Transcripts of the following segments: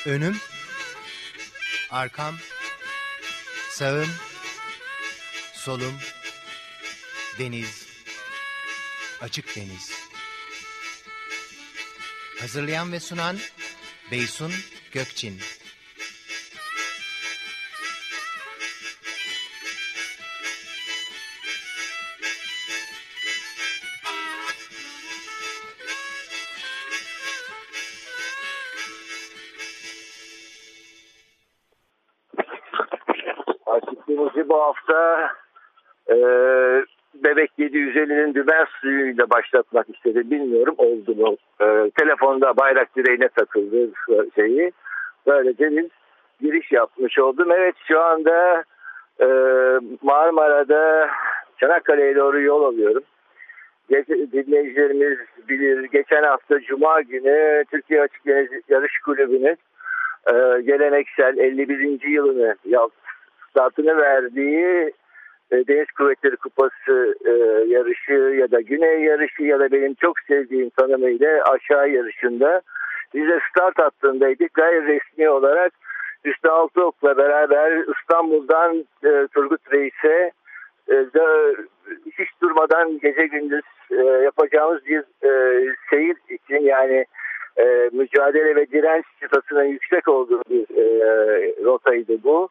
Önüm, arkam, sağım, solum, deniz, açık deniz. Hazırlayan ve sunan Beysun Gökçin. Açıklığımızı bu hafta Bebek 750'nin dümen suyuyla başlatmak istedi. Bilmiyorum oldu mu? Telefonda bayrak direğine takıldı şeyi. Böylece bir giriş yapmış oldum. Evet, şu anda Marmara'da Çanakkale'ye doğru yol alıyorum. Dinleyicilerimiz bilir, geçen hafta Cuma günü Türkiye Açık Deniz Yarış Kulübü'nün geleneksel 51. yılını startını verdiği Deniz Kuvvetleri Kupası yarışı ya da Güney yarışı ya da benim çok sevdiğim tanımıyla aşağı yarışında biz de start hattındaydık. Gayri resmi olarak Hüsnü Altıok'la beraber İstanbul'dan Turgut Reis'e hiç durmadan gece gündüz yapacağımız bir seyir için, yani mücadele ve direnç çıtasının yüksek olduğu bir rotaydı bu.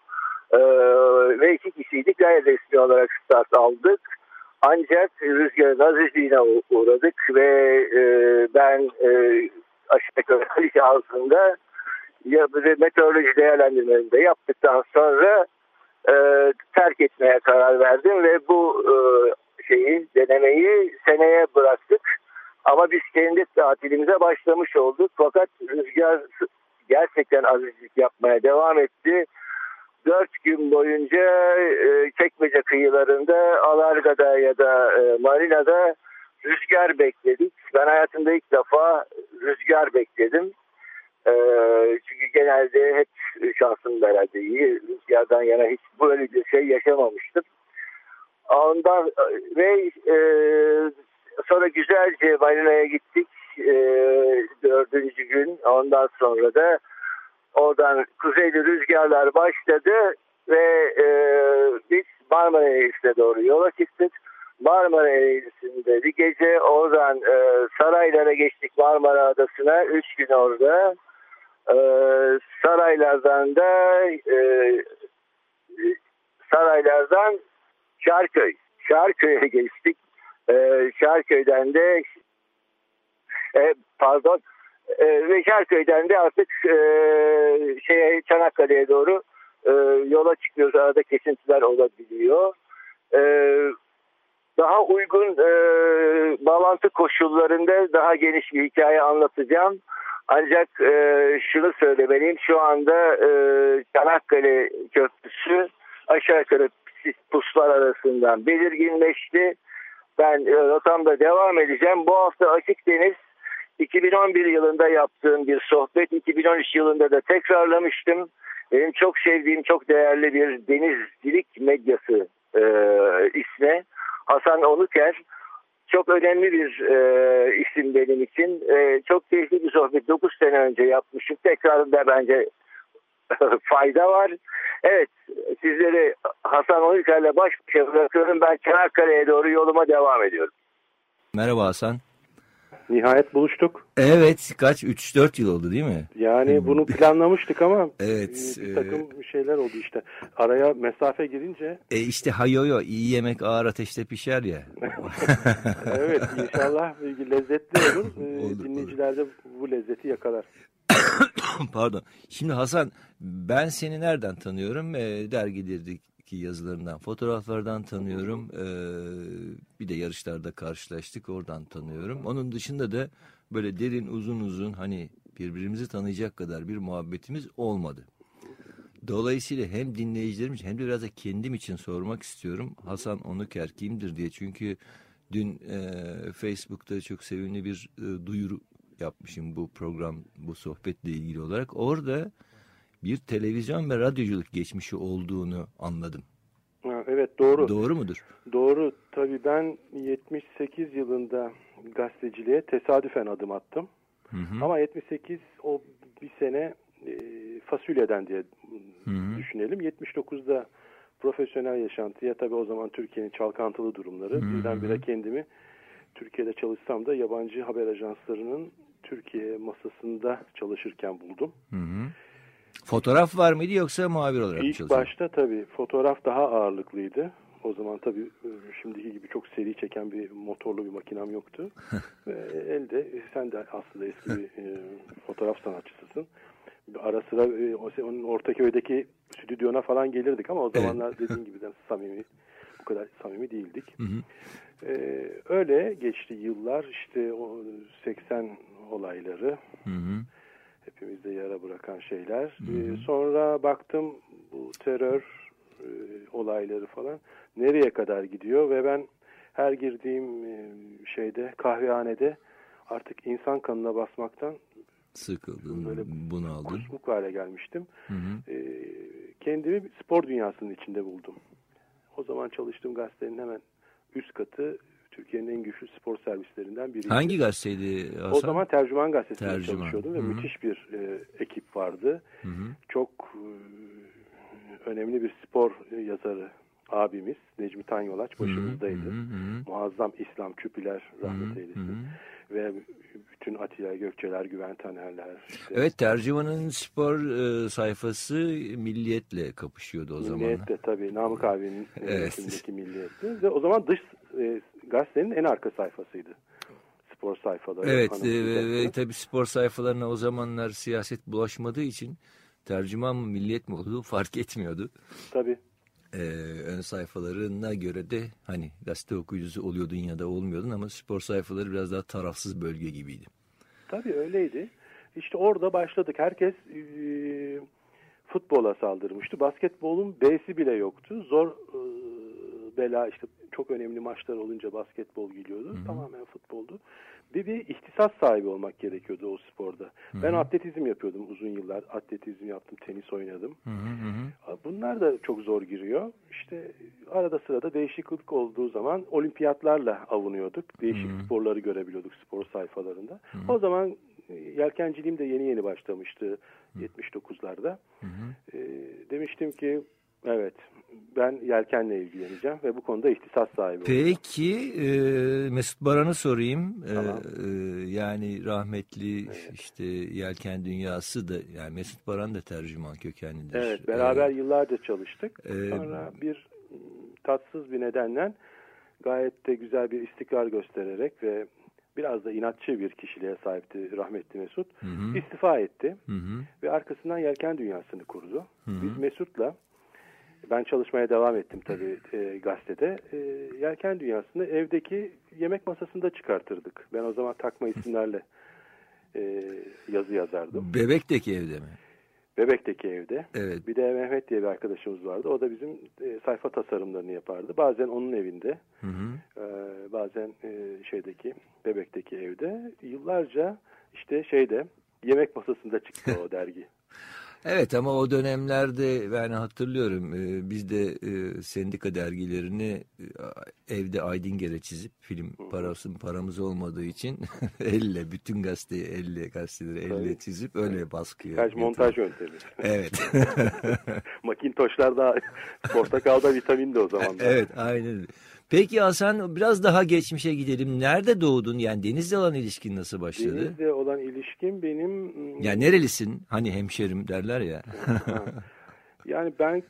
Ve 2 kişiydik. Gayri resmi olarak start aldık. Ancak rüzgarın azizliğine uğradık ve ben aşağı yukarı Haliç ağzında meteoroloji değerlendirmelerini de yaptıktan sonra terk etmeye karar verdim ve bu denemeyi seneye bıraktık. Ama biz kendi tatilimize başlamış olduk. Fakat rüzgar gerçekten azizlik yapmaya devam etti. 4 gün boyunca Çekmece kıyılarında, Alarga'da ya da Marina'da rüzgar bekledik. Ben hayatımda ilk defa rüzgar bekledim. Çünkü genelde hep şansım herhalde iyi. Rüzgardan yana hiç böyle bir şey yaşamamıştım. Ondan ve sonra güzelce Marina'ya gittik. 4. gün. Ondan sonra da oradan kuzeyli rüzgarlar başladı ve biz Marmara Eğrisi'ne doğru yola çıktık. Marmara Eğrisi'nde bir gece, oradan Saraylar'a geçtik, Marmara Adası'na 3 gün orada. Saraylardan Şarköy'e geçtik. Şarköy'den de ve Şarköy'den de artık Çanakkale'ye doğru yola çıkıyoruz. Arada kesintiler olabiliyor. Daha uygun bağlantı koşullarında daha geniş bir hikaye anlatacağım. Ancak şunu söylemeliyim. Şu anda Çanakkale Köprüsü aşağı yukarı puslar arasından belirginleşti. Ben rotamda devam edeceğim. Bu hafta Açık Deniz 2011 yılında yaptığım bir sohbet, 2013 yılında da tekrarlamıştım. Benim çok sevdiğim, çok değerli bir denizcilik medyası ismi Hasan Onuker. Çok önemli bir isim benim için. Çok keyifli bir sohbet. 9 sene önce yapmışım. Tekrarında bence fayda var. Evet, sizleri Hasan Onuker'le baş başa bırakıyorum. Ben Çanakkale'ye doğru yoluma devam ediyorum. Merhaba Hasan. Nihayet buluştuk. Evet, kaç? 3-4 yıl oldu değil mi? Yani bunu planlamıştık ama evet, bir takım şeyler oldu işte. Araya mesafe girince. İşte hayoyo, iyi yemek ağır ateşte pişer ya. Evet, inşallah lezzetli olur. Olur. Dinleyiciler de bu lezzeti yakalar. Pardon. Şimdi Hasan, ben seni nereden tanıyorum? Dergilerdeki yazılarından, fotoğraflardan tanıyorum. Bir de yarışlarda karşılaştık, oradan tanıyorum. Onun dışında da böyle derin, uzun hani birbirimizi tanıyacak kadar bir muhabbetimiz olmadı. Dolayısıyla hem dinleyicilerimiz hem de biraz da kendim için sormak istiyorum. Hasan Onuker kimdir diye. Çünkü dün Facebook'ta çok sevimli bir duyuru yapmışım bu program, bu sohbetle ilgili olarak. Orada bir televizyon ve radyoculuk geçmişi olduğunu anladım. Evet, doğru. Doğru mudur? Doğru. Tabii ben 78 yılında gazeteciliğe tesadüfen adım attım. Hı hı. Ama 78 o bir sene fasulyeden diye düşünelim. 79'da profesyonel yaşantıya, tabii o zaman Türkiye'nin çalkantılı durumları, birdenbire kendimi Türkiye'de çalışsam da yabancı haber ajanslarının Türkiye masasında çalışırken buldum. Fotoğraf var mıydı yoksa muhabir olarak mı çalışıyordun? İlk başta tabii fotoğraf daha ağırlıklıydı. O zaman tabii şimdiki gibi çok seri çeken bir motorlu bir makinem yoktu. Elde, sen de aslında eski bir fotoğraf sanatçısısın. Ara sıra onun Ortaköy'deki stüdyona falan gelirdik ama o zamanlar dediğin gibi bu kadar samimi değildik. Öyle geçti yıllar, işte o 80 olayları, hepimizde yara bırakan şeyler. Sonra baktım bu terör olayları falan nereye kadar gidiyor ve ben her girdiğim kahvehanede artık insan kanına basmaktan sıkıldın, böyle bunaldın. kusmuk hale gelmiştim. Kendimi spor dünyasının içinde buldum. O zaman çalıştığım gazetenin hemen üst katı Türkiye'nin en güçlü spor servislerinden biriydi. Hangi gazeteydi Hasan? O zaman Tercüman Gazetesi'nde çalışıyordum ve Hı-hı. müthiş bir ekip vardı. Hı-hı. Çok önemli bir spor yazarı abimiz Necmi Tanyolaç başımızdaydı. Hı-hı. Muazzam İslam Küpiler rahmet eylesin. Ve bütün Atilla Gökçeler, Güven Tanerler. İşte. Evet, Tercüman'ın spor sayfası Milliyet'le kapışıyordu o zaman. Milliyet'le tabii. Namık abinin yönetimindeki Milliyet'ti. Ve o zaman dış gazetenin en arka sayfasıydı. Spor sayfaları. Evet ve tabii spor sayfalarına o zamanlar siyaset bulaşmadığı için Tercüman mı Milliyet mi olduğu fark etmiyordu. Tabii. Ön sayfalarına göre de hani gazete okuyucusu oluyordun ya da olmuyordun ama spor sayfaları biraz daha tarafsız bölge gibiydi. Tabii öyleydi. İşte orada başladık. Herkes futbola saldırmıştı. Basketbolun B'si bile yoktu. Zor bela işte çok önemli maçlar olunca basketbol geliyordu. Tamamen futboldu. Bir ihtisas sahibi olmak gerekiyordu o sporda. Ben atletizm yapıyordum uzun yıllar. Atletizm yaptım, tenis oynadım. Bunlar da çok zor giriyor. İşte arada sırada değişiklik olduğu zaman olimpiyatlarla avunuyorduk. Değişik sporları görebiliyorduk spor sayfalarında. O zaman yelkenciliğim de yeni başlamıştı 79'larda. Demiştim ki evet, ben yelkenle ilgileneceğim ve bu konuda ihtisas sahibi olacağım. Peki Mesut Baran'ı sorayım. Tamam. Yani rahmetli işte yelken dünyası da, yani Mesut Baran da tercüman kökenlidir. Evet, beraber yıllarca çalıştık. Sonra bir tatsız bir nedenle gayet de güzel bir istikrar göstererek ve biraz da inatçı bir kişiliğe sahipti rahmetli Mesut. İstifa etti ve arkasından yelken dünyasını kurdu. Biz Mesut'la, ben çalışmaya devam ettim tabii gazetede. Yelken dünyasını evdeki yemek masasında çıkartırdık. Ben o zaman takma isimlerle yazı yazardım. Bebek'teki evde mi? Bebek'teki evde. Evet. Bir de Mehmet diye bir arkadaşımız vardı. O da bizim sayfa tasarımlarını yapardı. Bazen onun evinde, bazen Bebek'teki evde. Yıllarca işte yemek masasında çıktı o dergi. Evet, ama o dönemlerde ben hatırlıyorum biz de sendika dergilerini evde Aydınger'e çizip film paramız olmadığı için bütün gazeteleri elle çizip öyle baskıya. Kaç montaj yöntemi. Evet. Makintoşlar da portakalda vitamindi o zaman. Evet, aynen. Peki Hasan, biraz daha geçmişe gidelim. Nerede doğdun? Yani Deniz'le olan ilişkin nasıl başladı? Deniz'le olan ilişkim benim... Yani nerelisin? Hani hemşerim derler ya. Yani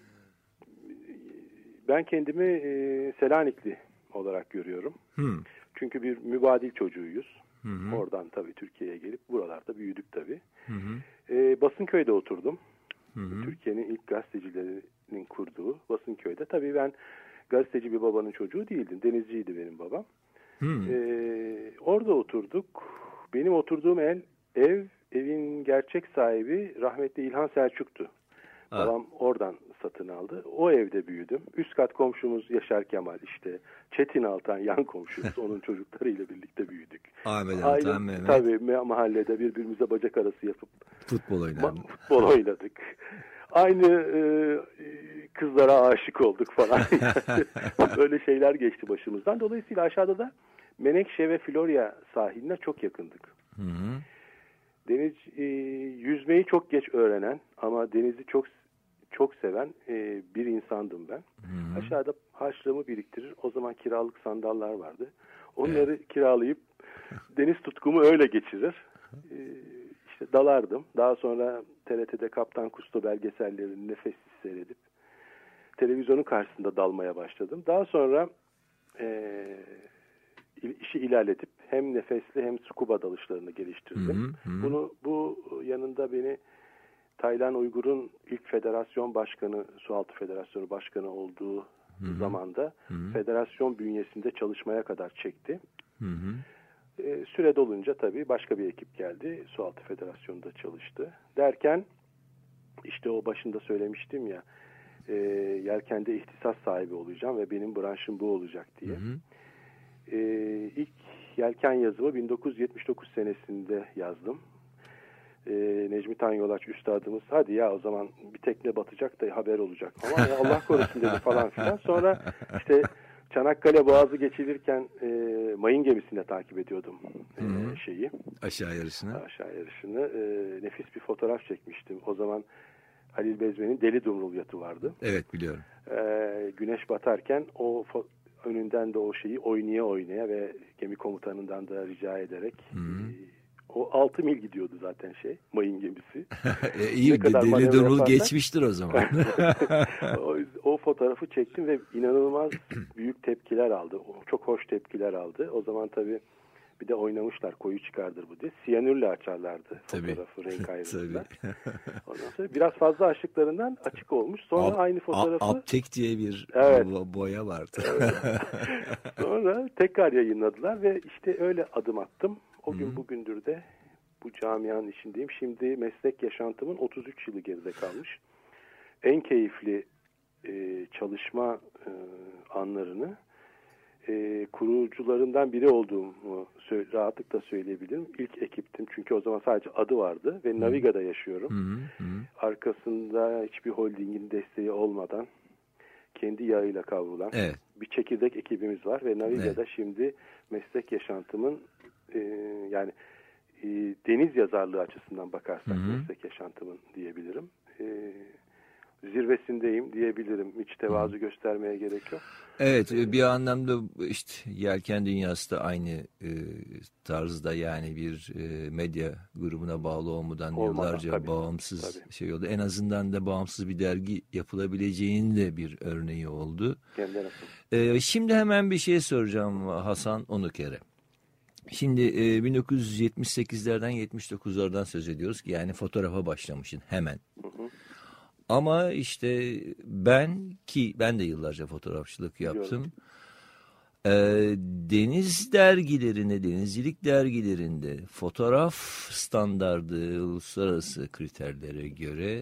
ben kendimi Selanikli olarak görüyorum. Çünkü bir mübadil çocuğuyuz. Oradan tabii Türkiye'ye gelip buralarda büyüdük tabii. Basınköy'de oturdum. Türkiye'nin ilk gazetecilerinin kurduğu Basınköy'de. Tabii ben gazeteci bir babanın çocuğu değildim. Denizciydi benim babam. Orada oturduk. Benim oturduğum evin gerçek sahibi rahmetli İlhan Selçuk'tu. Babam oradan satın aldı. O evde büyüdüm. Üst kat komşumuz Yaşar Kemal, işte Çetin Altan yan komşumuz. Onun çocuklarıyla birlikte büyüdük. Ahmet Altan, Mehmet. Tabii mahallede birbirimize bacak arası yapıp futbol oynadık. Aynı kızlara aşık olduk falan. Böyle şeyler geçti başımızdan. Dolayısıyla aşağıda da Menekşe ve Florya sahiline çok yakındık. Deniz yüzmeyi çok geç öğrenen ama denizi çok seven bir insandım ben. Hı-hı. Aşağıda harçlığımı biriktirir. O zaman kiralık sandallar vardı. Onları kiralayıp deniz tutkumu öyle geçirir. İşte dalardım. Daha sonra TRT'de Kaptan Kusto belgesellerini nefessiz seyredip televizyonun karşısında dalmaya başladım. Daha sonra işi ilerletip hem nefesli hem scuba dalışlarını geliştirdim. Bu yanında beni Taylan Uygur'un ilk federasyon başkanı, Sualtı Federasyonu Başkanı olduğu zamanda federasyon bünyesinde çalışmaya kadar çekti. Süre dolunca tabii başka bir ekip geldi. Sualtı Federasyonu'nda çalıştı. Derken işte o başında söylemiştim ya, yelkende ihtisas sahibi olacağım ve benim branşım bu olacak diye. İlk yelken yazımı 1979 senesinde yazdım. Necmi Tanyolaç üstadımız, hadi ya o zaman bir tekne batacak da haber olacak. Ama ya Allah korusun dedi falan filan. Sonra işte Çanakkale Boğazı geçilirken mayın gemisinde takip ediyordum şeyi. Aşağı yarışını. Nefis bir fotoğraf çekmiştim. O zaman Halil Bezmen'in Deli Dumrul yatı vardı. Evet, biliyorum. Güneş batarken önünden de o şeyi oynaya ve gemi komutanından da rica ederek o 6 mil gidiyordu zaten mayın gemisi. İyi, Deli Dumrul geçmiştir o zaman. o fotoğrafı çektim ve inanılmaz büyük tepkiler aldı. Çok hoş tepkiler aldı. O zaman tabii bir de oynamışlar, koyu çıkardır bu diye. Siyanürle açarlardı fotoğrafı, renk ayrımında. Ondan sonra biraz fazla açtıklarından açık olmuş. Sonra aynı fotoğrafı... Aptek diye bir boya vardı. Sonra tekrar yayınladılar ve işte öyle adım attım. O gün bugündür de bu camianın içindeyim. Şimdi meslek yaşantımın 33 yılı geride kalmış. En keyifli çalışma anlarını kurucularından biri olduğumu rahatlıkla söyleyebilirim. İlk ekiptim çünkü o zaman sadece adı vardı ve Naviga'da yaşıyorum. Arkasında hiçbir holdingin desteği olmadan kendi yağıyla kavrulan bir çekirdek ekibimiz var ve Naviga'da şimdi meslek yaşantımın yani deniz yazarlığı açısından bakarsak meslek yaşantımın diyebilirim. Zirvesindeyim diyebilirim. Hiç tevazu göstermeye gerek yok. Evet, bir anlamda işte yelken dünyası da aynı tarzda, yani bir medya grubuna bağlı olmadan yıllarca tabii, bağımsız şey oldu. En azından da bağımsız bir dergi yapılabileceğinin de bir örneği oldu. Şimdi hemen bir şey soracağım Hasan Onuker'e. Şimdi 1978'lerden 79'lardan söz ediyoruz ki yani fotoğrafa başlamışsın hemen. Ama işte ben de yıllarca fotoğrafçılık yaptım. Deniz dergilerinde, denizcilik dergilerinde fotoğraf standardı uluslararası kriterlere göre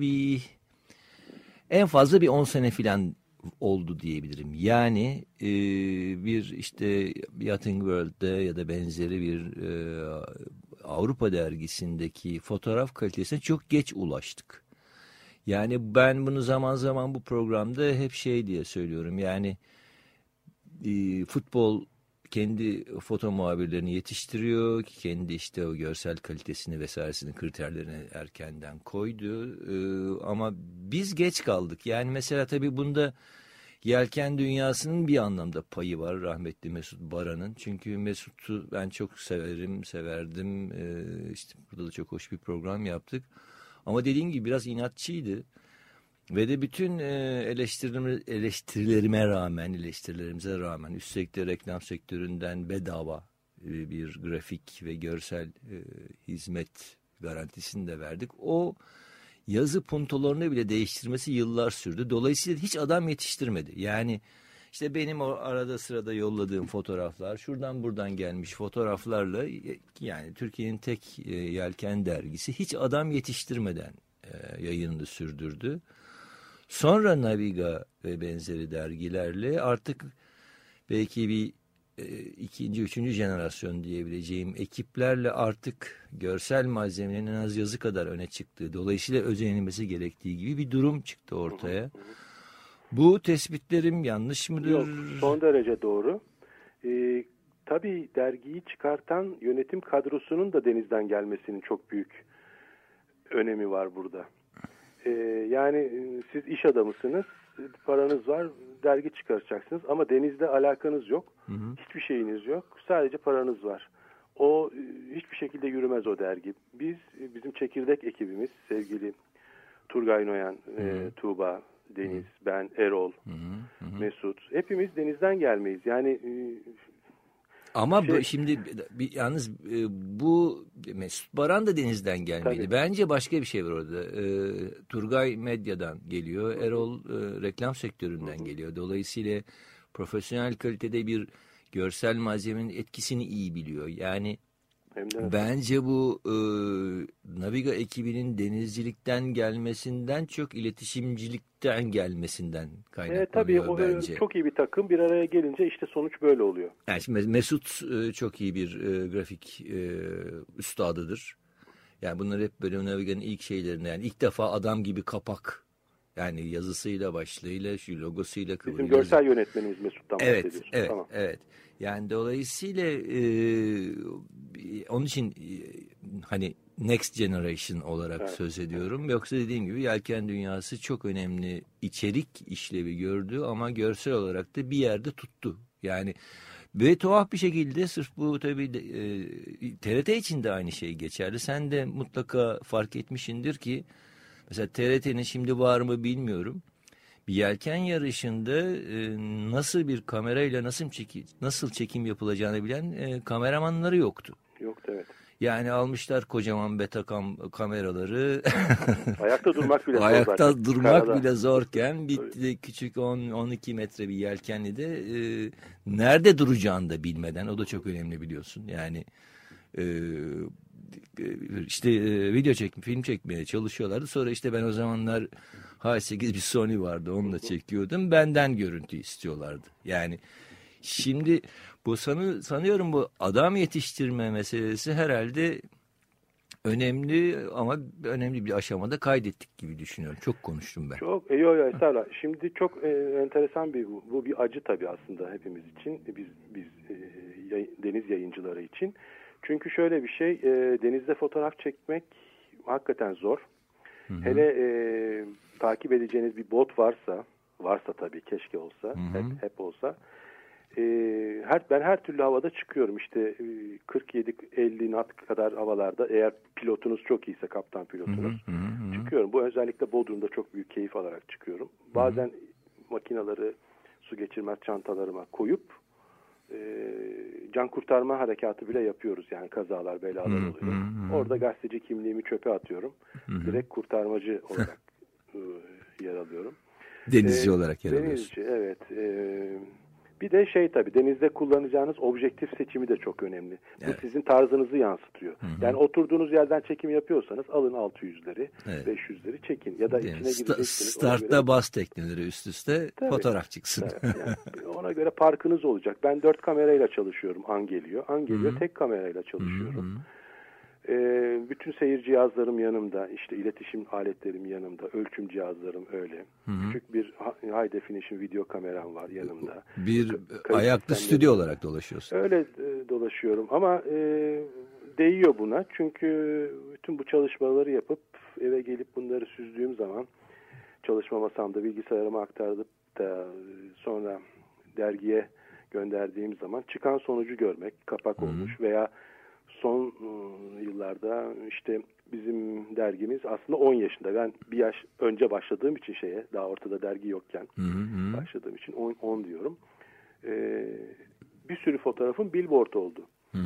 en fazla bir 10 sene falan oldu diyebilirim. Yani bir işte Yachting World'de ya da benzeri bir Avrupa dergisindeki fotoğraf kalitesine çok geç ulaştık. Yani ben bunu zaman zaman bu programda hep diye söylüyorum. Yani futbol kendi foto muhabirlerini yetiştiriyor. Kendi işte o görsel kalitesini vesairesini, kriterlerini erkenden koydu. Ama biz geç kaldık. Yani mesela tabii bunda yelken dünyasının bir anlamda payı var, rahmetli Mesut Baran'ın. Çünkü Mesut'u ben çok severdim. İşte burada da çok hoş bir program yaptık. Ama dediğim gibi biraz inatçıydı. Ve de bütün eleştirilerimize rağmen üstelik de reklam sektöründen bedava bir grafik ve görsel hizmet garantisini de verdik. O yazı puntolarını bile değiştirmesi yıllar sürdü. Dolayısıyla hiç adam yetiştirmedi. Yani işte benim o arada sırada yolladığım fotoğraflar, şuradan buradan gelmiş fotoğraflarla, yani Türkiye'nin tek yelken dergisi hiç adam yetiştirmeden yayınını sürdürdü. Sonra Naviga ve benzeri dergilerle artık belki bir ikinci, üçüncü jenerasyon diyebileceğim ekiplerle artık görsel malzemenin en az yazı kadar öne çıktığı, dolayısıyla özenilmesi gerektiği gibi bir durum çıktı ortaya. Bu tespitlerim yanlış mıdır? Yok, son derece doğru. tabii dergiyi çıkartan yönetim kadrosunun da denizden gelmesinin çok büyük önemi var burada. Yani siz iş adamısınız, paranız var, dergi çıkaracaksınız ama denizde alakanız yok. Hiçbir şeyiniz yok, sadece paranız var. O hiçbir şekilde yürümez o dergi. Bizim çekirdek ekibimiz, sevgili Turgay Noyan, Tuğba, Deniz, ben, Erol, Mesut, hepimiz denizden gelmeyiz. Yani ama şimdi yalnız bu Mesut Baran da denizden gelmedi. Tabii. Bence başka bir şey var orada. Turgay medyadan geliyor. Erol reklam sektöründen geliyor. Dolayısıyla profesyonel kalitede bir görsel malzemenin etkisini iyi biliyor. Yani bence bu Naviga ekibinin denizcilikten gelmesinden çok iletişimcilikten gelmesinden kaynaklanıyor tabii, bence. Çok iyi bir takım bir araya gelince işte sonuç böyle oluyor. Yani şimdi Mesut çok iyi bir grafik üstadıdır. Yani bunlar hep böyle Naviga'nın ilk şeylerinde, yani ilk defa adam gibi kapak. Yani yazısıyla, başlığıyla, şu logosuyla, kıvrımıyla. Bizim görsel yönetmenimiz Mesut'tan bahsediyoruz. Evet, tamam. evet. Yani dolayısıyla onun için hani next generation olarak söz ediyorum. Yoksa dediğim gibi yelken dünyası çok önemli içerik işlevi gördü ama görsel olarak da bir yerde tuttu. Yani ve tuhaf bir şekilde sırf bu tabii TRT için de aynı şey geçerli. Sen de mutlaka fark etmişsindir ki mesela TRT'nin şimdi var mı bilmiyorum. Bir yelken yarışında nasıl bir kamerayla nasıl çekim yapılacağını bilen kameramanları yoktu. Yoktu, evet. Yani almışlar kocaman Betacam kameraları. Ayakta durmak bile zor. Ayakta durmak Karada bile zorken bir küçük 10-12 metre bir yelkenli de nerede duracağını da bilmeden, o da çok önemli biliyorsun. Yani işte film çekmeye çalışıyorlardı. Sonra işte ben o zamanlar H8 bir Sony vardı, onunla çekiyordum. Benden görüntü istiyorlardı. Yani şimdi bu sanıyorum bu adam yetiştirme meselesi herhalde önemli ama önemli bir aşamada kaydettik gibi düşünüyorum. Çok konuştum ben. Çok estağfurullah. Şimdi çok enteresan bu bir acı tabii aslında hepimiz için. Biz deniz yayıncıları için. Çünkü şöyle bir şey, denizde fotoğraf çekmek hakikaten zor. Hı-hı. Hele takip edeceğiniz bir bot varsa tabii, keşke olsa, hep olsa. Ben her türlü havada çıkıyorum. İşte 47-50 knot kadar havalarda, eğer pilotunuz çok iyiyse, kaptan pilotunuz, çıkıyorum. Bu özellikle Bodrum'da çok büyük keyif alarak çıkıyorum. Bazen makinaları su geçirmez çantalarıma koyup can kurtarma harekatı bile yapıyoruz. Yani kazalar, belalar oluyor. Orada gazeteci kimliğimi çöpe atıyorum. Direkt kurtarmacı olarak yer alıyorum. Denizci olarak yer alıyorsun. Denizci, evet. Bir de tabii denizde kullanacağınız objektif seçimi de çok önemli. Evet. Bu sizin tarzınızı yansıtıyor. Yani oturduğunuz yerden çekim yapıyorsanız alın 600'leri, 500'leri çekin. Ya da içine gireceksiniz. Startta bas tekneleri üst üste, tabii, fotoğraf çıksın. Evet, yani ona göre parkınız olacak. Ben 4 kamerayla çalışıyorum. An geliyor, tek kamerayla çalışıyorum. Bütün seyir cihazlarım yanımda, işte iletişim aletlerim yanımda, ölçüm cihazlarım öyle. Küçük bir high definition video kameram var yanımda. Bir ayaklı stüdyo olarak dolaşıyorsun. Öyle dolaşıyorum ama değiyor buna. Çünkü bütün bu çalışmaları yapıp eve gelip bunları süzdüğüm zaman, çalışma masamda bilgisayarıma aktarıp da sonra dergiye gönderdiğim zaman çıkan sonucu görmek, kapak olmuş veya son yıllarda işte bizim dergimiz aslında 10 yaşında. Ben bir yaş önce başladığım için daha ortada dergi yokken başladığım için 10 diyorum. Bir sürü fotoğrafım billboard oldu.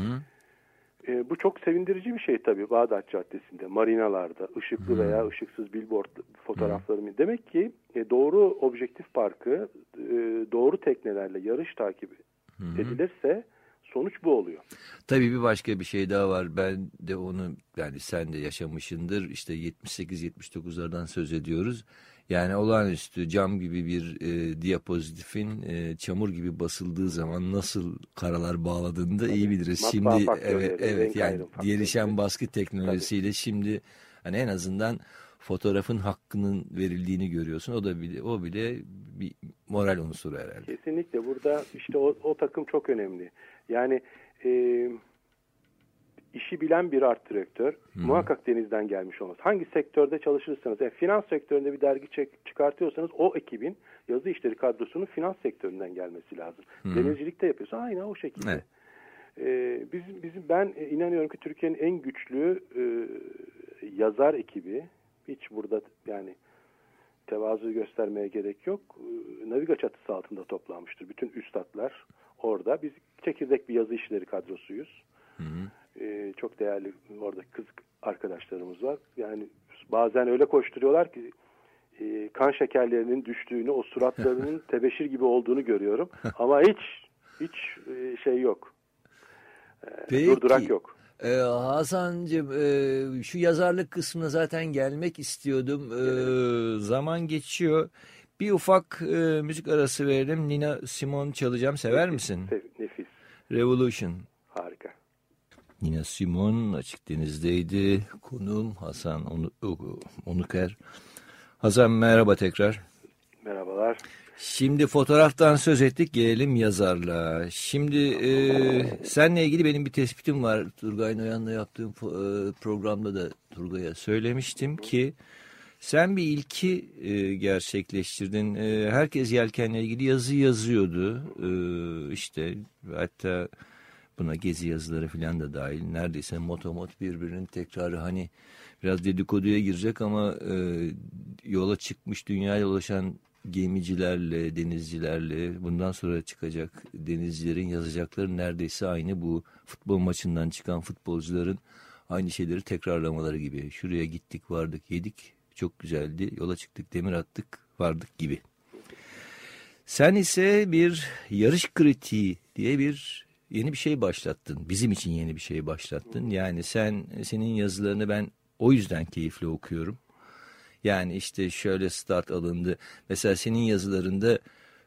Bu çok sevindirici bir şey tabii, Bağdat Caddesi'nde, marinalarda, ışıklı veya ışıksız billboard fotoğraflarım. Demek ki doğru objektif parkı, doğru teknelerle yarış takip edilirse sonuç bu oluyor. Tabii bir başka bir şey daha var. Ben de onu, yani sen de yaşamışsındır. İşte 78-79'lardan söz ediyoruz. Yani olağanüstü cam gibi bir diapozitifin çamur gibi basıldığı zaman nasıl karalar bağladığını da iyi biliriz. Şimdi evet yani gelişen baskı teknolojisiyle şimdi hani en azından fotoğrafın hakkının verildiğini görüyorsun. O bile bir moral unsuru herhalde. Kesinlikle burada işte o takım çok önemli. Yani işi bilen bir art direktör muhakkak denizden gelmiş olması. Hangi sektörde çalışırsanız, yani finans sektöründe bir dergi çıkartıyorsanız o ekibin yazı işleri kadrosunun finans sektöründen gelmesi lazım. Denizcilikte yapıyorsa aynı o şekilde. Evet. Ben inanıyorum ki Türkiye'nin en güçlü yazar ekibi, hiç burada yani tevazu göstermeye gerek yok, Naviga çatısı altında toplanmıştır. Bütün üstadlar orada. Biz çekirdek bir yazı işleri kadrosuyuz. Çok değerli orada kız arkadaşlarımız var. Yani bazen öyle koşturuyorlar ki kan şekerlerinin düştüğünü, o suratlarının tebeşir gibi olduğunu görüyorum. Ama hiç şey yok. Durdurak yok. Hasancığım, şu yazarlık kısmına zaten gelmek istiyordum. Zaman geçiyor. Bir ufak müzik arası verelim. Nina Simone çalacağım. Sever misin? Nefis. Revolution. Harika. Nina Simone Açık Deniz'deydi. Konuğum Hasan Onuker. Hasan merhaba tekrar. Merhabalar. Şimdi fotoğraftan söz ettik, gelelim yazarlığa. Şimdi seninle ilgili benim bir tespitim var. Turgay Noyan'la yaptığım programda da Turgay'a söylemiştim ki sen bir ilki gerçekleştirdin. Herkes yelkenle ilgili yazı yazıyordu. İşte hatta buna gezi yazıları falan da dahil. Neredeyse motomot birbirinin tekrarı, hani biraz dedikoduya girecek ama yola çıkmış, dünyaya ulaşan gemicilerle, denizcilerle, bundan sonra çıkacak denizcilerin yazacakları neredeyse aynı, bu futbol maçından çıkan futbolcuların aynı şeyleri tekrarlamaları gibi. Şuraya gittik, vardık, yedik, çok güzeldi, yola çıktık, demir attık, vardık gibi. Sen ise bir yarış kritiği diye yeni bir şey başlattın. Bizim için yeni bir şey başlattın. Yani senin yazılarını ben o yüzden keyifle okuyorum. Yani işte şöyle start alındı. Mesela senin yazılarında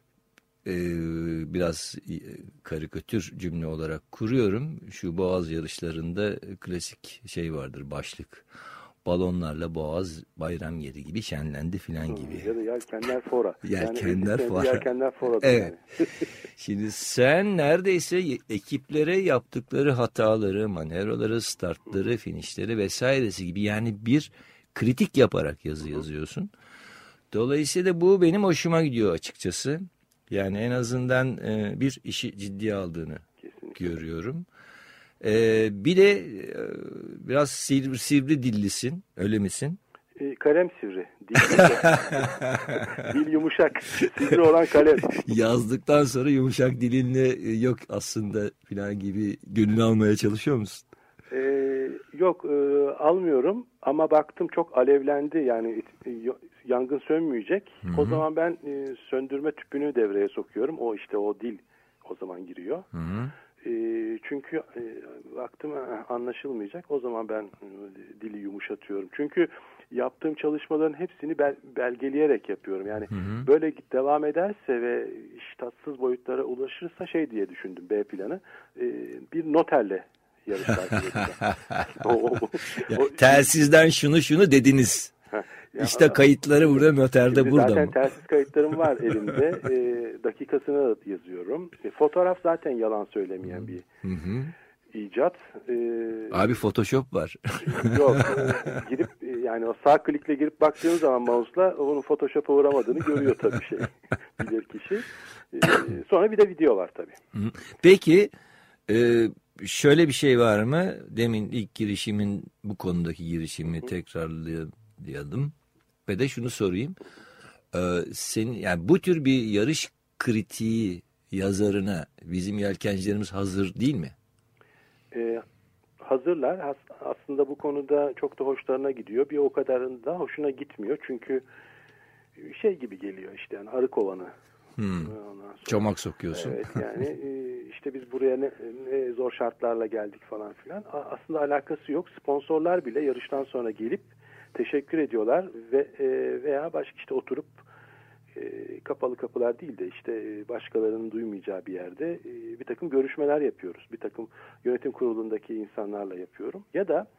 biraz karikatür cümle olarak kuruyorum. Şu Boğaz yarışlarında klasik şey vardır, başlık. Balonlarla Boğaz bayram yeri gibi şenlendi filan gibi. Ya da yelkenler fora. Yelkenler fora. Yelkenler fora. Evet. Yani. Şimdi sen neredeyse ekiplere yaptıkları hataları, manevraları, startları, finişleri vesairesi gibi, yani bir kritik yaparak yazı yazıyorsun. Dolayısıyla bu benim hoşuma gidiyor açıkçası. Yani en azından bir işi ciddiye aldığını görüyorum. Bir de biraz sivri dillisin, öyle misin? Kalem sivri. Dil yumuşak. Sivri olan kalem. Yazdıktan sonra yumuşak dilinle yok aslında falan gibi gönül almaya çalışıyor musun? Yok, almıyorum ama baktım çok alevlendi, yani yangın sönmeyecek. Hı-hı. O zaman ben söndürme tüpünü devreye sokuyorum. O dil o zaman giriyor. Çünkü baktım anlaşılmayacak. O zaman ben dili yumuşatıyorum. Çünkü yaptığım çalışmaların hepsini belgeleyerek yapıyorum. Yani böyle devam ederse ve iş tatsız boyutlara ulaşırsa diye düşündüm, B planı. Bir noterle yarışlar. Telsizden şunu dediniz. İşte kayıtları burada, noterde burada zaten mı? Zaten telsiz kayıtlarım var elimde. Dakikasını yazıyorum. Fotoğraf zaten yalan söylemeyen bir icat. Abi Photoshop var. Yok. Girip yani o sağ klikle girip baktığınız zaman mouse'la onun Photoshop'a uğramadığını görüyor tabii bilir kişi. Sonra bir de video var tabii. Peki şöyle bir şey var mı? Demin ilk girişimin, bu konudaki girişimi tekrarlayalım ve de şunu sorayım. Senin, yani bu tür bir yarış kritiği yazarına bizim yelkencilerimiz hazır değil mi? Hazırlar. Aslında bu konuda çok da hoşlarına gidiyor. Bir o kadarın da hoşuna gitmiyor. Çünkü gibi geliyor işte, yani arı kovanı. Çomak sokuyorsun. Evet, yani işte biz buraya ne zor şartlarla geldik falan filan. Aslında alakası yok. Sponsorlar bile yarıştan sonra gelip teşekkür ediyorlar ve veya başka işte oturup kapalı kapılar değil de işte başkalarının duymayacağı bir yerde bir takım görüşmeler yapıyoruz. Bir takım yönetim kurulundaki insanlarla yapıyorum. Ya da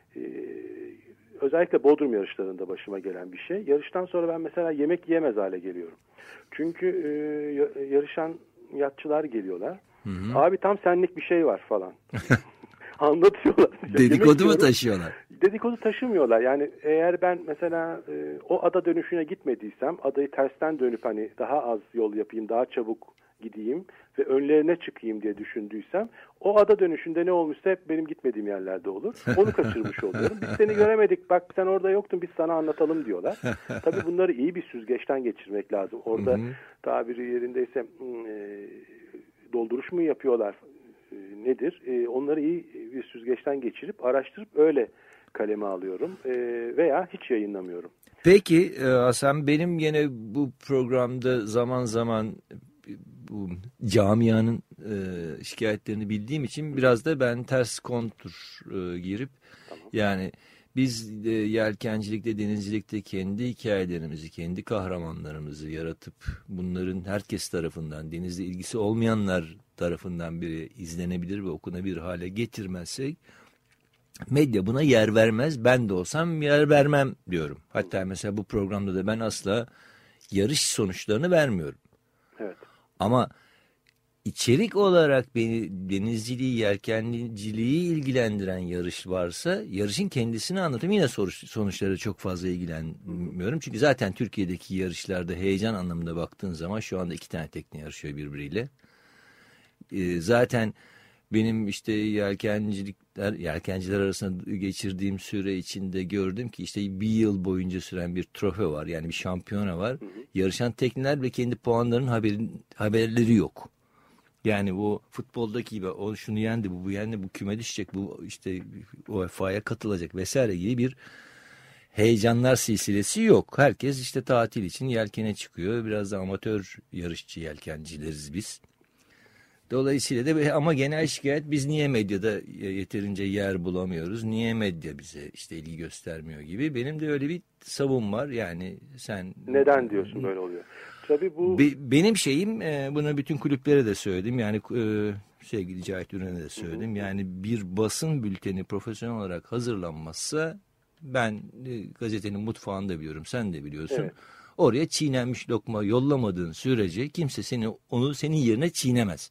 Özellikle Bodrum yarışlarında başıma gelen bir şey. Yarıştan sonra ben mesela yemek yiyemez hale geliyorum. Çünkü yarışan yatçılar geliyorlar. Hı-hı. Abi tam senlik bir şey var falan. Anlatıyorlar. Dedikodu mu taşıyorlar? Dedikodu taşımıyorlar. Yani eğer ben mesela o ada dönüşüne gitmediysem, adayı tersten dönüp hani daha az yol yapayım, daha çabuk gideyim ve önlerine çıkayım diye düşündüysem, o ada dönüşünde ne olmuşsa hep benim gitmediğim yerlerde olur. Onu kaçırmış oluyorum. Biz seni göremedik, bak sen orada yoktun, biz sana anlatalım diyorlar. Tabii bunları iyi bir süzgeçten geçirmek lazım. Orada tabiri yerindeyse dolduruş mu yapıyorlar, nedir? Onları iyi bir süzgeçten geçirip araştırıp öyle kaleme alıyorum veya hiç yayınlamıyorum. Peki Hasan, benim yine bu programda zaman zaman bu camianın şikayetlerini bildiğim için biraz da ben ters kontur girip yani biz yelkencilikte, denizcilikte kendi hikayelerimizi, kendi kahramanlarımızı yaratıp bunların herkes tarafından, denizle ilgisi olmayanlar tarafından biri izlenebilir ve okunabilir hale getirmezsek medya buna yer vermez. Ben de olsam yer vermem diyorum. Hatta mesela bu programda da ben asla yarış sonuçlarını vermiyorum. Evet. Ama içerik olarak beni denizciliği, yelkenciliği ilgilendiren yarış varsa yarışın kendisini anlatayım. Yine sonuçlara çok fazla ilgilenmiyorum. Çünkü zaten Türkiye'deki yarışlarda heyecan anlamında baktığın zaman şu anda 2 tane tekne yarışıyor birbiriyle. Zaten benim işte yelkenciler arasında geçirdiğim süre içinde gördüm ki işte bir yıl boyunca süren bir trofe var. Yani bir şampiyona var. Yarışan tekneler ve kendi puanlarının haberleri yok. Yani bu futboldaki gibi o şunu yendi, bu yendi, bu küme düşecek, bu işte UEFA'ya katılacak vesaire gibi bir heyecanlar silsilesi yok. Herkes işte tatil için yelkene çıkıyor. Biraz da amatör yarışçı yelkencileriz biz. Dolayısıyla da ama genel şikayet biz niye medyada yeterince yer bulamıyoruz? Niye medya bize işte ilgi göstermiyor gibi. Benim de öyle bir savım var. Yani sen... Neden diyorsun böyle oluyor? Tabii bu... Benim şeyim, bunu bütün kulüplere de söyledim. Yani sevgili Cahit Ünen'e de söyledim. Yani bir basın bülteni profesyonel olarak hazırlanmazsa ben gazetenin mutfağını biliyorum. Sen de biliyorsun. Evet. Oraya çiğnenmiş lokma yollamadığın sürece kimse onu senin yerine çiğnemez.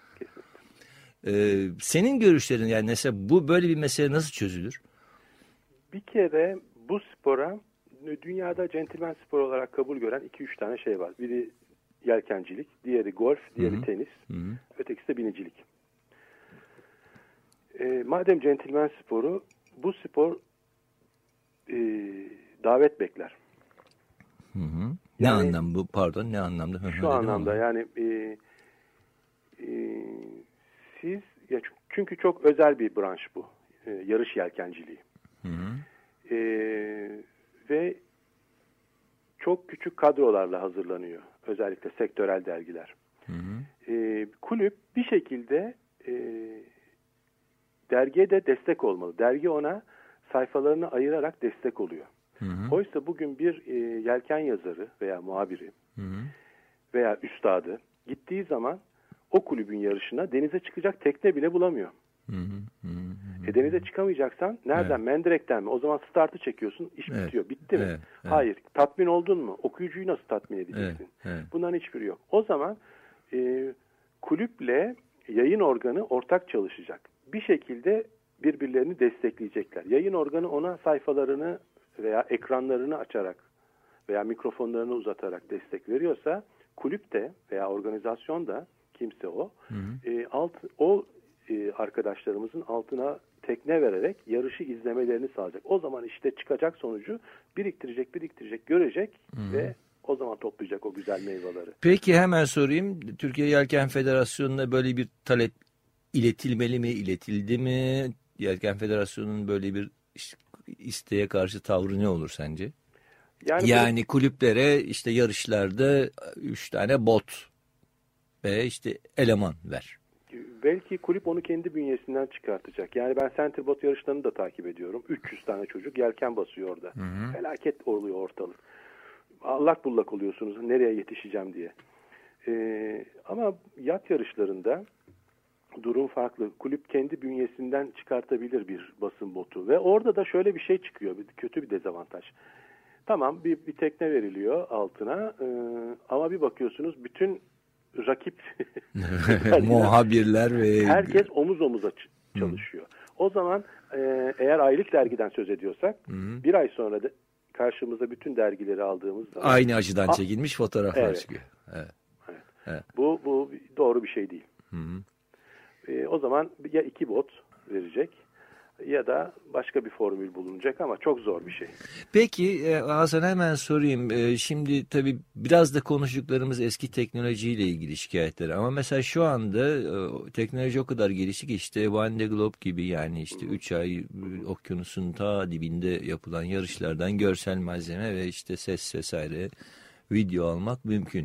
Senin görüşlerin yani mesela bu böyle bir mesele nasıl çözülür? Bir kere bu spora dünyada centilmen spor olarak kabul gören 2-3 tane şey var. Biri yelkencilik, diğeri golf, diğeri tenis, ötekisi de binicilik. Madem centilmen sporu, bu spor davet bekler. Ne yani, anlam bu? Pardon, ne anlamda? Şu anlamda yani siz ya çünkü çok özel bir branş bu. Yarış yelkenciliği. Ve çok küçük kadrolarla hazırlanıyor. Özellikle sektörel dergiler. Kulüp bir şekilde dergiye de destek olmalı. Dergi ona sayfalarını ayırarak destek oluyor. Oysa bugün bir yelken yazarı veya muhabiri veya üstadı gittiği zaman o kulübün yarışına denize çıkacak tekne bile bulamıyor. Denize çıkamayacaksan nereden? Evet. Mendirek'ten mi? O zaman startı çekiyorsun, iş bitiyor. Bitti mi? Evet. Hayır. Tatmin oldun mu? Okuyucuyu nasıl tatmin edeceksin? Evet. Bunların hiçbiri yok. O zaman kulüple yayın organı ortak çalışacak. Bir şekilde birbirlerini destekleyecekler. Yayın organı ona sayfalarını veya ekranlarını açarak veya mikrofonlarını uzatarak destek veriyorsa kulüp de veya organizasyon da kimse o arkadaşlarımızın altına tekne vererek yarışı izlemelerini sağlayacak. O zaman işte çıkacak sonucu biriktirecek, görecek ve o zaman toplayacak o güzel meyveleri. Peki hemen sorayım. Türkiye Yelken Federasyonu'na böyle bir talep iletilmeli mi, iletildi mi? Yelken Federasyonu'nun böyle bir isteğe karşı tavrı ne olur sence? Yani kulüplere işte yarışlarda 3 tane bot ve işte eleman ver. Belki kulüp onu kendi bünyesinden çıkartacak. Yani ben centerbot yarışlarını da takip ediyorum. 300 tane çocuk yelken basıyor orada. Felaket oluyor ortalık. Allak bullak oluyorsunuz nereye yetişeceğim diye. Ama yat yarışlarında durum farklı. Kulüp kendi bünyesinden çıkartabilir bir basın botu ve orada da şöyle bir şey çıkıyor. Kötü bir dezavantaj. Tamam bir tekne veriliyor altına ama bir bakıyorsunuz bütün rakip muhabirler ve herkes omuz omuza çalışıyor. O zaman eğer aylık dergiden söz ediyorsak bir ay sonra da karşımıza bütün dergileri aldığımız zaman aynı açıdan çekilmiş fotoğraflar evet. çıkıyor. Evet. Evet. Evet. Bu doğru bir şey değil. O zaman ya 2 bot verecek ya da başka bir formül bulunacak ama çok zor bir şey. Peki Hasan hemen sorayım. Şimdi tabii biraz da konuştuklarımız eski teknolojiyle ilgili şikayetler ama mesela şu anda teknoloji o kadar gelişti ki işte One Day Globe gibi yani işte 3 ay okyanusun ta dibinde yapılan yarışlardan görsel malzeme ve işte ses vesaire video almak mümkün.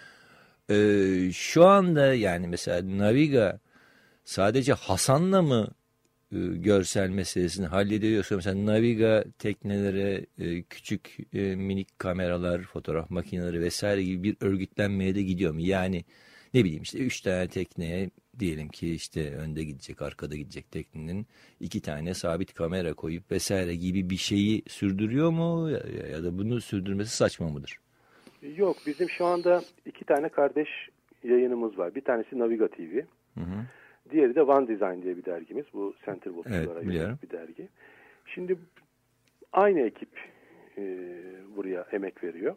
Şu anda yani mesela Naviga sadece Hasan'la mı görsel meselesini hallediyorsa mesela Naviga teknelere küçük minik kameralar, fotoğraf makineleri vesaire gibi bir örgütlenmeye de gidiyor mu? Yani ne bileyim işte 3 tane tekneye diyelim ki işte önde gidecek, arkada gidecek teknenin 2 tane sabit kamera koyup vesaire gibi bir şeyi sürdürüyor mu? Ya da bunu sürdürmesi saçma mıdır? Yok, bizim şu anda 2 tane kardeş yayınımız var. Bir tanesi Naviga TV. Diğeri de One Design diye bir dergimiz. Bu center boatçulara yönelik bir dergi. Şimdi aynı ekip buraya emek veriyor.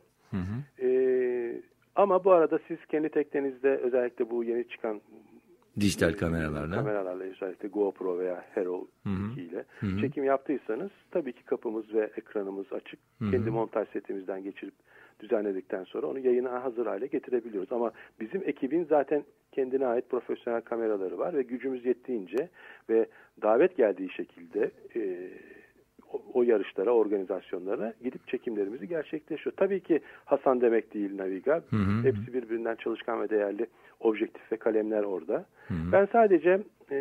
Ama bu arada siz kendi teknenizde özellikle bu yeni çıkan dijital kameralarla özellikle GoPro veya Hero 2 ile çekim yaptıysanız tabii ki kapımız ve ekranımız açık. Kendi montaj setimizden geçirip düzenledikten sonra onu yayına hazır hale getirebiliyoruz. Ama bizim ekibin zaten kendine ait profesyonel kameraları var ve gücümüz yettiğince ve davet geldiği şekilde o yarışlara, organizasyonlara gidip çekimlerimizi gerçekleşiyor. Tabii ki Hasan demek değil Naviga. Hepsi birbirinden çalışkan ve değerli objektif ve kalemler orada. Ben sadece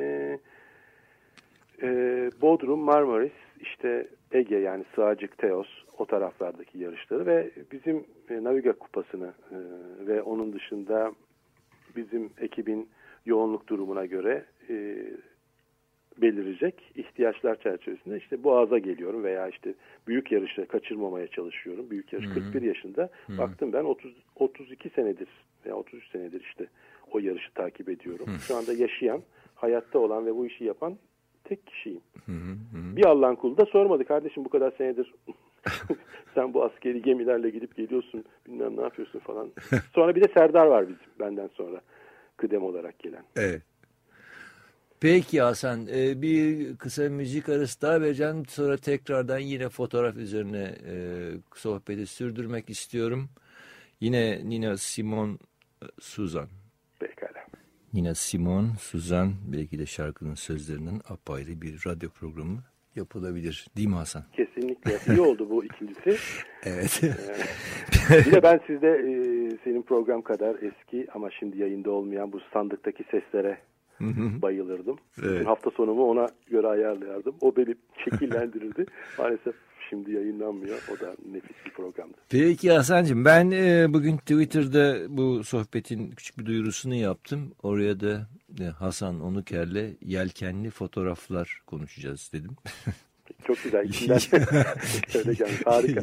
Bodrum, Marmaris, işte Ege yani Sığacık, Teos o taraflardaki yarışları ve bizim Naviga kupasını ve onun dışında bizim ekibin yoğunluk durumuna göre belirecek ihtiyaçlar çerçevesinde işte Boğaz'a geliyorum veya işte büyük yarışı kaçırmamaya çalışıyorum. Büyük yarış 41 yaşında. Baktım ben 32 senedir veya 33 senedir işte o yarışı takip ediyorum. Şu anda yaşayan, hayatta olan ve bu işi yapan tek kişiyim. Bir Allah'ın kulu da sormadı. Kardeşim bu kadar senedir sen bu askeri gemilerle gidip geliyorsun bilmem ne yapıyorsun falan. Sonra bir de Serdar var bizim benden sonra kıdem olarak gelen. Evet. Peki Hasan bir kısa müzik arası daha vereceğim. Sonra tekrardan yine fotoğraf üzerine sohbeti sürdürmek istiyorum. Yine Nina Simone Suzanne. Pekala. Nina Simone Suzanne belki de şarkının sözlerinden apayrı bir radyo programı yapılabilir. Değil mi Hasan? Kesinlikle. İyi oldu bu ikincisi. Evet. Bir de ben sizde senin program kadar eski ama şimdi yayında olmayan bu sandıktaki seslere bayılırdım. Evet. Hafta sonumu ona göre ayarlardım. O beni şekillendirirdi. Maalesef şimdi yayınlanmıyor. O da nefis bir programdı. Peki Hasan'cığım ben bugün Twitter'da bu sohbetin küçük bir duyurusunu yaptım. Oraya da Hasan Onuker'le yelkenli fotoğraflar konuşacağız dedim. Çok güzel. İçinden şöyle gelmiş. Harika.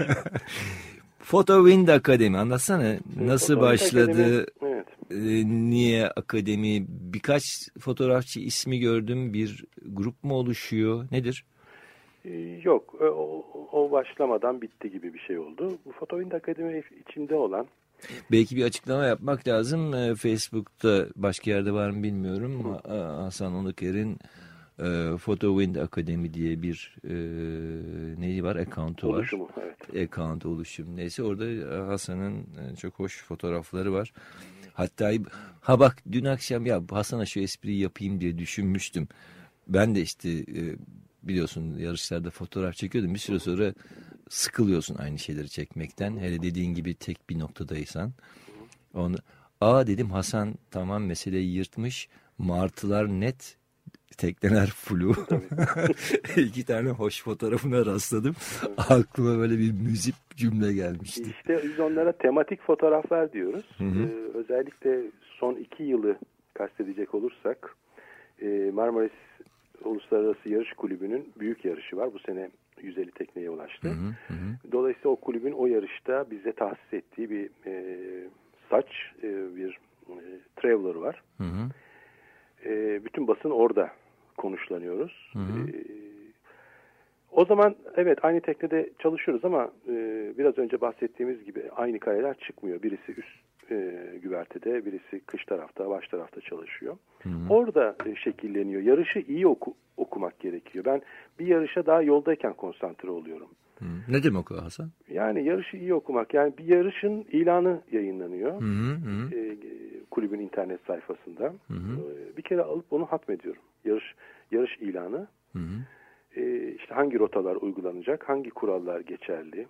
Photo Wind Akademi anlatsana nasıl başladı, evet. Niye akademi, birkaç fotoğrafçı ismi gördüm, bir grup mu oluşuyor, nedir? Yok o başlamadan bitti gibi bir şey oldu. Bu Photo Wind Akademi içinde olan. Belki bir açıklama yapmak lazım. Facebook'ta başka yerde var mı bilmiyorum. Hasan Onuker'in Photo Wind Akademi diye bir neyi var? Account'u var. Oluşumu, evet. Account oluşum. Neyse orada Hasan'ın çok hoş fotoğrafları var. Hatta bak dün akşam ya Hasan'a şu espriyi yapayım diye düşünmüştüm. Ben de işte biliyorsun yarışlarda fotoğraf çekiyordum. Bir süre sonra sıkılıyorsun aynı şeyleri çekmekten. Hele dediğin gibi tek bir noktadaysan. Dedim Hasan tamam meseleyi yırtmış. Martılar net, tekneler flu. 2 tane hoş fotoğrafına rastladım. Aklıma böyle bir müzik cümle gelmişti. İşte biz onlara tematik fotoğraflar diyoruz. Özellikle son 2 yılı kastedecek olursak Marmaris Uluslararası Yarış Kulübü'nün büyük yarışı var. Bu sene 150 tekneye ulaştı. Dolayısıyla o kulübün o yarışta bize tahsis ettiği bir saç, bir traveler var. Bütün basın orada konuşlanıyoruz. O zaman evet aynı teknede çalışıyoruz ama biraz önce bahsettiğimiz gibi aynı kareler çıkmıyor. Birisi üst güvertede, birisi kış tarafta, baş tarafta çalışıyor. Orada şekilleniyor. Yarışı iyi okumak gerekiyor. Ben bir yarışa daha yoldayken konsantre oluyorum. Ne demek o Hasan? Yani yarışı iyi okumak. Yani bir yarışın ilanı yayınlanıyor. Kulübün internet sayfasında. Bir kere alıp onu hatmediyorum. Yarış ilanı. İşte hangi rotalar uygulanacak, hangi kurallar geçerli.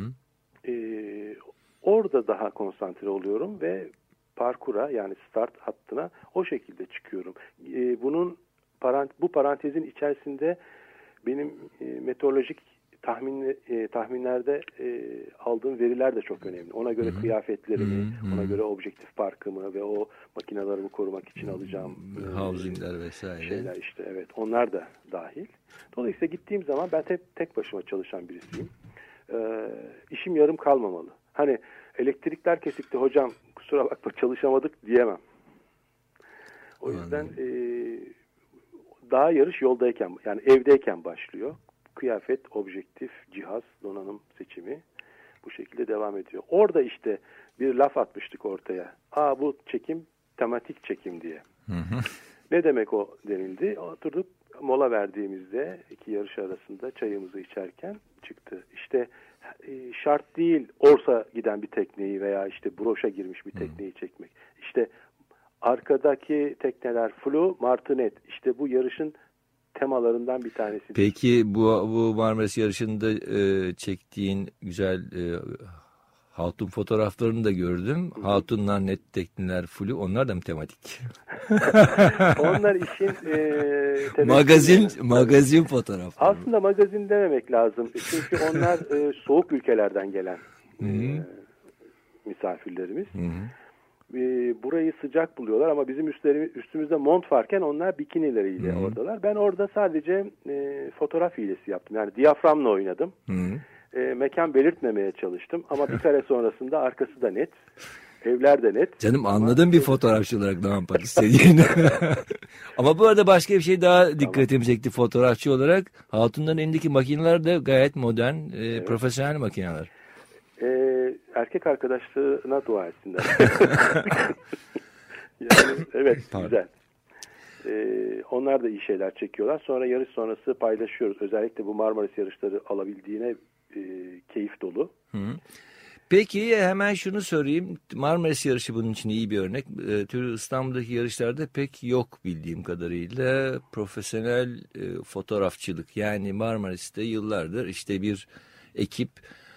Orada daha konsantre oluyorum ve parkura yani start hattına o şekilde çıkıyorum. Bu parantezin içerisinde benim meteorolojik tahminlerde aldığım veriler de çok önemli. Ona göre kıyafetlerimi, ona göre objektif parkımı ve o makinelerimi korumak için alacağım housingler vesaire. Şeyler işte evet onlar da dahil. Dolayısıyla gittiğim zaman ben tek başıma çalışan birisiyim. İşim yarım kalmamalı. Hani elektrikler kesikti hocam kusura bakma çalışamadık diyemem. O yüzden daha yarış yoldayken yani evdeyken başlıyor. Kıyafet, objektif, cihaz, donanım seçimi bu şekilde devam ediyor. Orada işte bir laf atmıştık ortaya. Bu çekim tematik çekim diye. Ne demek o denildi? Oturduk mola verdiğimizde iki yarış arasında çayımızı içerken çıktı. İşte şart değil orsa giden bir tekneyi veya işte broşa girmiş bir tekneyi çekmek. İşte arkadaki tekneler Flu, Martinet. İşte bu yarışın temalarından bir tanesi. Peki bu Marmaris yarışında çektiğin güzel hatun fotoğraflarını da gördüm. Hatunlar, net tekneler, Flu onlar da mı tematik? Onlar işin magazin fotoğrafları. Aslında magazin dememek lazım. Çünkü onlar soğuk ülkelerden gelen misafirlerimiz. Burayı sıcak buluyorlar ama bizim üstümüzde mont varken onlar bikinileriyle oradalar. Ben orada sadece fotoğraf hilesi yaptım. Yani diyaframla oynadım. Mekan belirtmemeye çalıştım ama bir kare sonrasında arkası da net. Evler de net. Canım anladım bir fotoğrafçı olarak ne yapmak istediğini. Ama bu arada başka bir şey daha dikkatimi çekti fotoğrafçı olarak. Hatunların elindeki makineler de gayet modern, profesyonel makineler. Erkek arkadaşlığına dua etsinler. Yani, evet güzel. Onlar da iyi şeyler çekiyorlar. Sonra yarış sonrası paylaşıyoruz. Özellikle bu Marmaris yarışları alabildiğine keyif dolu. Peki hemen şunu sorayım. Marmaris yarışı bunun için iyi bir örnek. İstanbul'daki yarışlarda pek yok bildiğim kadarıyla profesyonel fotoğrafçılık. Yani Marmaris'te yıllardır işte bir ekip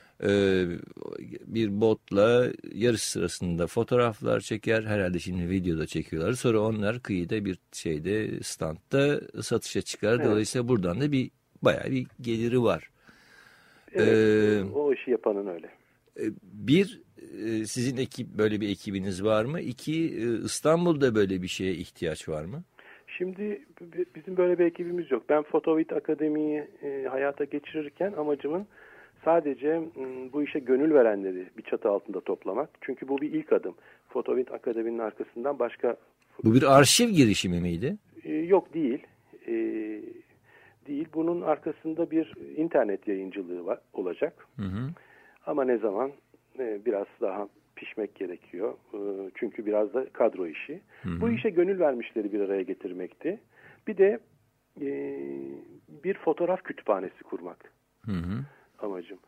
bir botla yarış sırasında fotoğraflar çeker. Herhalde şimdi videoda çekiyorlar. Sonra onlar kıyıda bir şeyde standta satışa çıkar. Evet. Dolayısıyla buradan da bayağı bir geliri var. Evet, o işi yapanın öyle. Bir, sizin böyle bir ekibiniz var mı? İki, İstanbul'da böyle bir şeye ihtiyaç var mı? Şimdi bizim böyle bir ekibimiz yok. Ben Fotovit Akademi'yi hayata geçirirken amacımın sadece bu işe gönül verenleri bir çatı altında toplamak. Çünkü bu bir ilk adım. Fotovit Akademi'nin arkasından başka... Bu bir arşiv girişimi miydi? Yok değil. Değil. Bunun arkasında bir internet yayıncılığı olacak. Ama ne zaman biraz daha pişmek gerekiyor. Çünkü biraz da kadro işi. Bu işe gönül vermişleri bir araya getirmekti. Bir de bir fotoğraf kütüphanesi kurmak amacım.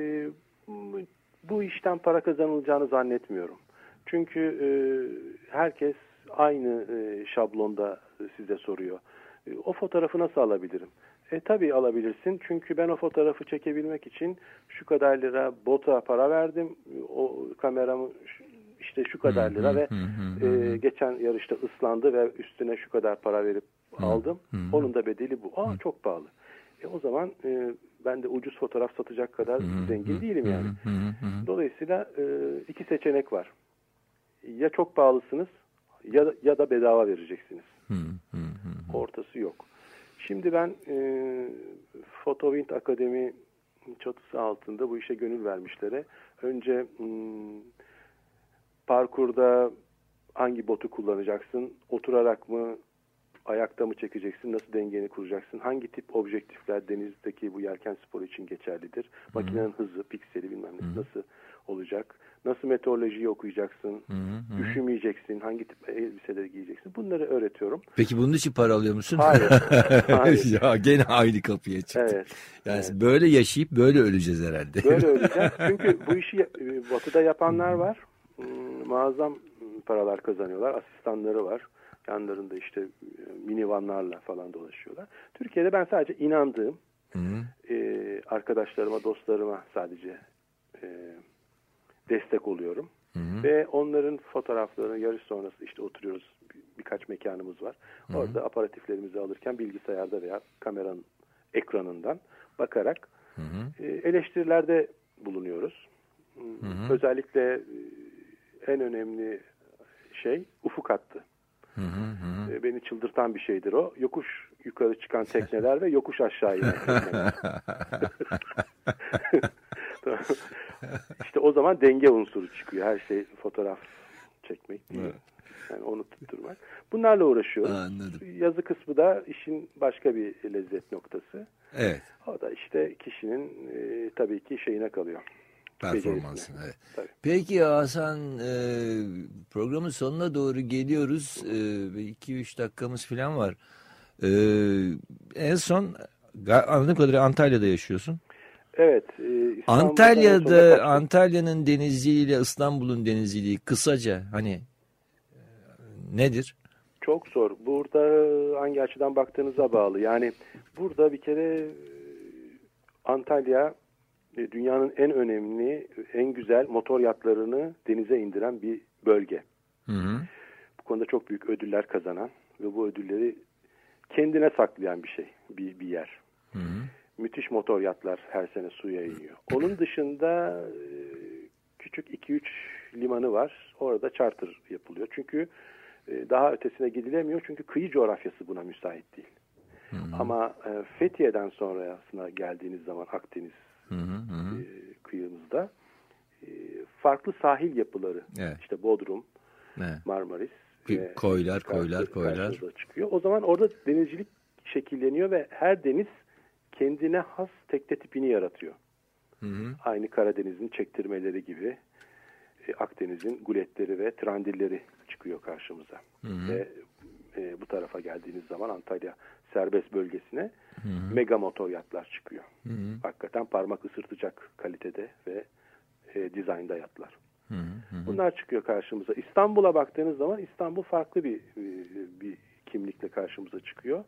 Bu işten para kazanılacağını zannetmiyorum. Çünkü herkes aynı şablonda size soruyor. O fotoğrafı nasıl alabilirim? Tabii alabilirsin. Çünkü ben o fotoğrafı çekebilmek için şu kadar lira bota para verdim. O kameramı işte şu kadar lira ve geçen yarışta ıslandı ve üstüne şu kadar para verip aldım. Onun da bedeli bu. Çok pahalı. O zaman ben de ucuz fotoğraf satacak kadar zengin değilim yani. Dolayısıyla iki seçenek var. Ya çok pahalısınız ya da bedava vereceksiniz. Ortası yok. Şimdi ben Fotowind Akademi çatısı altında bu işe gönül vermişlere önce parkurda hangi botu kullanacaksın, oturarak mı, ayakta mı çekeceksin, nasıl dengeni kuracaksın, hangi tip objektifler denizdeki bu yelken sporu için geçerlidir, makinenin hızı, pikseli bilmem ne nasıl olacak, nasıl meteorolojiyi okuyacaksın, üşümeyeceksin, hangi tip elbiseleri giyeceksin, bunları öğretiyorum. Peki bunun için para alıyor musun? Hayır. Hayır. Ya gene aynı kapıya çıktı. Evet. Yani evet. böyle yaşayıp böyle öleceğiz herhalde. Böyle öleceğiz. Çünkü bu işi Batı'da yapanlar var. Muazzam paralar kazanıyorlar. Asistanları var. Yanlarında işte minivanlarla falan dolaşıyorlar. Türkiye'de ben sadece inandığım arkadaşlarıma, dostlarıma sadece destek oluyorum. Ve onların fotoğraflarını yarış sonrası işte oturuyoruz. Birkaç mekanımız var. Orada aparatiflerimizi alırken bilgisayarda veya kameranın ekranından bakarak eleştirilerde bulunuyoruz. Özellikle en önemli şey ufuk hattı. Beni çıldırtan bir şeydir o. Yokuş yukarı çıkan tekneler ve yokuş aşağı inen tekneler. İşte o zaman denge unsuru çıkıyor. Her şey fotoğraf çekmek değil. Evet. Yani onu tutturmak. Bunlarla uğraşıyoruz. Anladım. Yazı kısmı da işin başka bir lezzet noktası. Evet. O da işte kişinin tabii ki şeyine kalıyor. Performansın. Evet. Tabii. Peki Hasan, programın sonuna doğru geliyoruz. 2-3 dakikamız falan var. En son anladığım kadarıyla Antalya'da yaşıyorsun. Evet. Antalya'nın denizciliğiyle İstanbul'un denizciliği kısaca hani nedir? Çok zor. Burada hangi açıdan baktığınıza bağlı. Yani burada bir kere Antalya dünyanın en önemli, en güzel motor yatlarını denize indiren bir bölge. Bu konuda çok büyük ödüller kazanan ve bu ödülleri kendine saklayan bir şey, bir yer. Müthiş motor yatlar her sene suya iniyor. Onun dışında küçük 2-3 limanı var. Orada charter yapılıyor. Çünkü daha ötesine gidilemiyor. Çünkü kıyı coğrafyası buna müsait değil. Ama Fethiye'den sonrasına geldiğiniz zaman Akdeniz kıyımızda farklı sahil yapıları, işte Bodrum, Marmaris, koylar çıkıyor. O zaman orada denizcilik şekilleniyor ve her deniz kendine has tekne tipini yaratıyor. Aynı Karadeniz'in çektirmeleri gibi Akdeniz'in guletleri ve trandilleri çıkıyor karşımıza. Ve bu tarafa geldiğiniz zaman Antalya serbest bölgesine mega motor yatlar çıkıyor. Hakikaten parmak ısırtacak kalitede ve dizaynda yatlar. Bunlar çıkıyor karşımıza. İstanbul'a baktığınız zaman İstanbul farklı bir kimlikle karşımıza çıkıyor.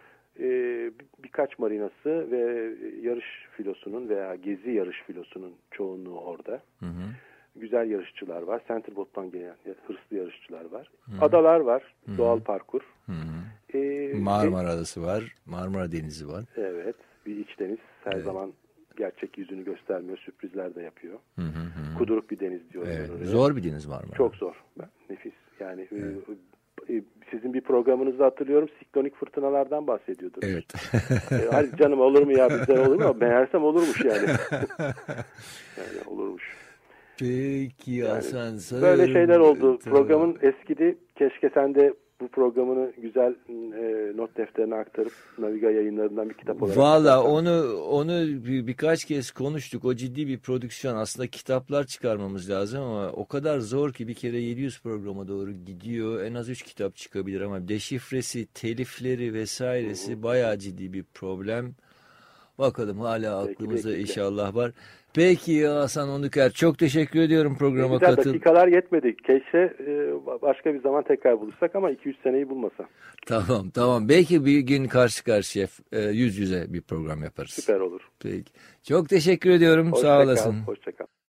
Birkaç marinası ve yarış filosunun veya gezi yarış filosunun çoğunluğu orada. Güzel yarışçılar var. Centerboard'dan gelen hırslı yarışçılar var. Adalar var. Doğal parkur. Marmara Adası var. Marmara Denizi var. Evet. Bir iç deniz. Her zaman gerçek yüzünü göstermiyor. Sürprizler de yapıyor. Kuduruk bir deniz diyorlar. Evet. Zor bir deniz Marmara. Çok zor. Nefis. Yani sizin bir programınızda hatırlıyorum siklonik fırtınalardan bahsediyordunuz. Evet. Hadi canım olur mu ya bizden olur mu? Meğersem olurmuş yani. Yani olurmuş. Peki yani, Hasan. Böyle şeyler oldu. Programın eskidi. Keşke sen de bu programını güzel not defterine aktarıp Naviga yayınlarından bir kitap olarak. Valla onu birkaç kez konuştuk. O ciddi bir prodüksiyon. Aslında kitaplar çıkarmamız lazım ama o kadar zor ki bir kere 700 programa doğru gidiyor. En az 3 kitap çıkabilir ama deşifresi, telifleri vesairesi bayağı ciddi bir problem. Bakalım hala aklımızda inşallah var. Peki Hasan Onduker, çok teşekkür ediyorum programa katıl. Dakikalar yetmedi. Keşke başka bir zaman tekrar buluşsak ama 2-3 seneyi bulmasa. Tamam. Belki bir gün karşı karşıya yüz yüze bir program yaparız. Süper olur. Peki. Çok teşekkür ediyorum. Sağ olasın. Hoşça kal.